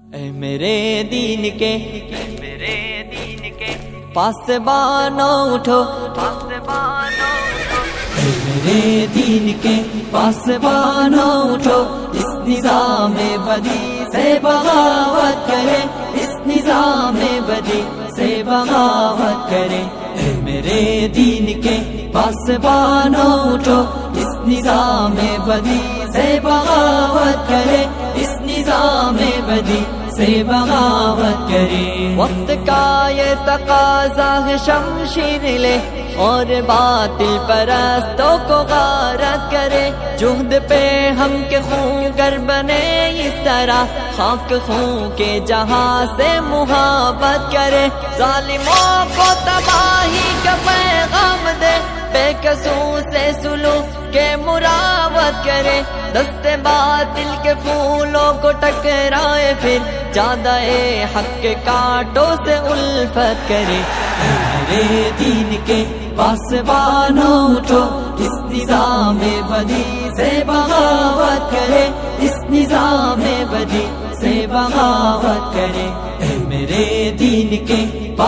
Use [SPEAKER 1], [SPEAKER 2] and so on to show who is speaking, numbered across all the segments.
[SPEAKER 1] اے میرے دین کے پاسبانوں اٹھو، اے میرے دین کے پاسبانوں اٹھو، اس نظام بدی سے بغاوت کرے، اس نظام بدی سے بغاوت کرے۔ اے میرے دین کے پاسبانوں اٹھو، اس نظام بدی سے بغاوت کرے، اس نظام بدی سے بغاوت کرے۔ وقت کا یہ تقاضا ہے شمشیر لے اور باطل پرستوں کو غارت کرے، جہد پہ ہم کے خون گر بنے اس طرح، خاک خون کے جہاں سے محبت کرے، ظالموں کو تباہی کا پیغام دے، بے قصور سے سلوک کے مراوت کرے، دست باطل کے پھولوں کو ٹکرائے، پھر جادہ حق کے کانٹوں سے الفت کرے۔ میرے دین کے پاسبانوں اٹھو، اس نظام بدی سے بغاوت کرے، اس نظام بدی سے بغاوت کرے۔ اے میرے دین کے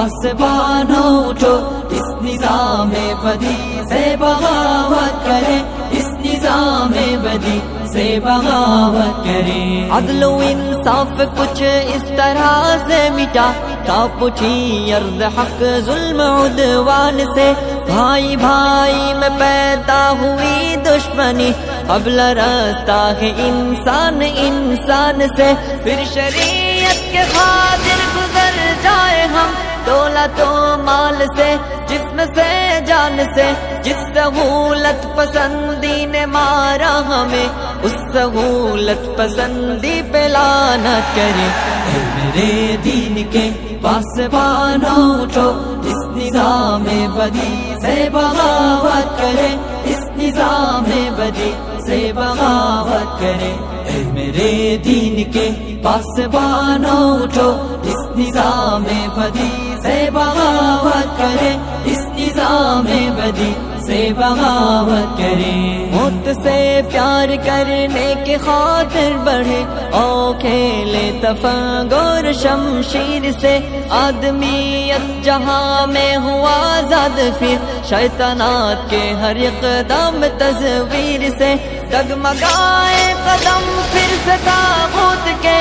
[SPEAKER 1] پاسبانوں اٹھو، اس نظام بدی سے بغاوت کرے، اس نظام بدی سے بغاوت کرے۔ عدل و انصاف کچھ اس طرح سے مٹا، کاپ اٹھی ارض حق ظلم عدوان سے، بھائی بھائی میں پیدا ہوئی دشمنی، اب لرزتا ہے انسان انسان سے، پھر شریعت کے خاطر گزر جائے ہم دولت و مال سے، جسم سے جان سے، جس سہولت پسندی نے مارا ہمیں، اس سہولت پسندی پہ لعنت کرے۔ اے میرے دین کے پاسبانوں اٹھو، اس نظام بدی سے بغاوت کرے، اس نظام بدی سے بغاوت کرے۔ اے میرے دین کے پاسبانوں اٹھو، اس نظام بدی سے بغاوت کرے، اس نظام بدی سے بغاوت کرے۔ موت سے پیار کرنے کے خاطر بڑھے، او کھیلے تفنگ اور شمشیر سے، آدمیت جہاں میں ہوا آزاد، پھر شیطانات کے ہر اقدام تصویر سے، ڈگمگائے قدم پھر سے طاغوت کے،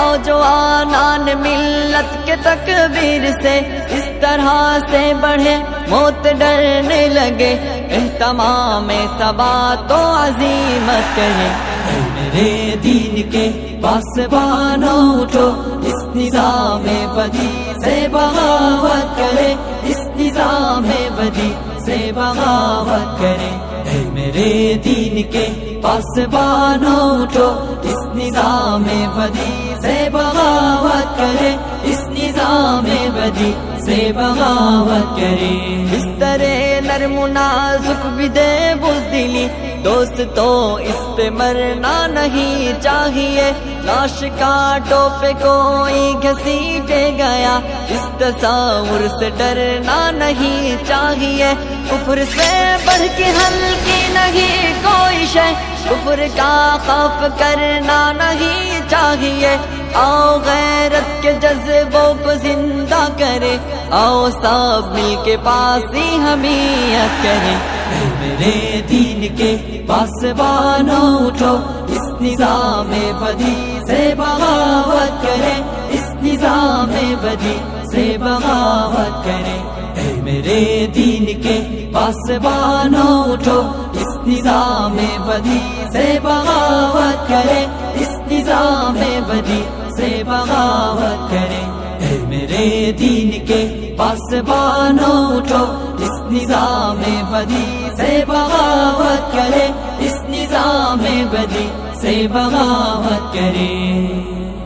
[SPEAKER 1] نوجوانان ملت کے تکبیر سے، اس طرح سے بڑھے موت ڈرنے لگے، اہتمام ثبات و عزیمت کرے۔ اے میرے دین کے پاسبانوں اٹھو، اس نظام بدی سے بغاوت کرے، اس نظام بدی سے بغاوت کرے۔ اے میرے دین کے پاسبانوں اٹھو، اس نظام بدی سے بغاوت کرے، اس نظام بدی سے بغاوت کرے۔ اس طرح نرم و نازک بھی دے بزدلی، دوست تو اس پہ مرنا نہیں چاہیے، لاش کانٹوں پہ کوئی گھسیٹے گیا، اس تصور سے ڈرنا نہیں چاہیے، کفر سے بڑھ کے ہلکی نہیں کوئی شے، کفر کا خوف کرنا نہیں چاہیے، آؤ غیرت کے جذبوں کو زندہ کرے، آؤ سب مل کے پاس ہی حمیت کریں۔ اے میرے دین کے پاسبانوں اٹھو، اس نظام بدی سے بغاوت کرے، اس نظام بدی سے بغاوت کرے۔ اے میرے دین کے پاسبانوں اٹھو، اس نظام بدی سے بغاوت کرے، اس نظام بدی سے بغاوت کرے۔ اے میرے دین کے پاسبانوں اٹھو، اس نظام بدی سے بغاوت کرے، اس نظام بدی سے بغاوت کرے۔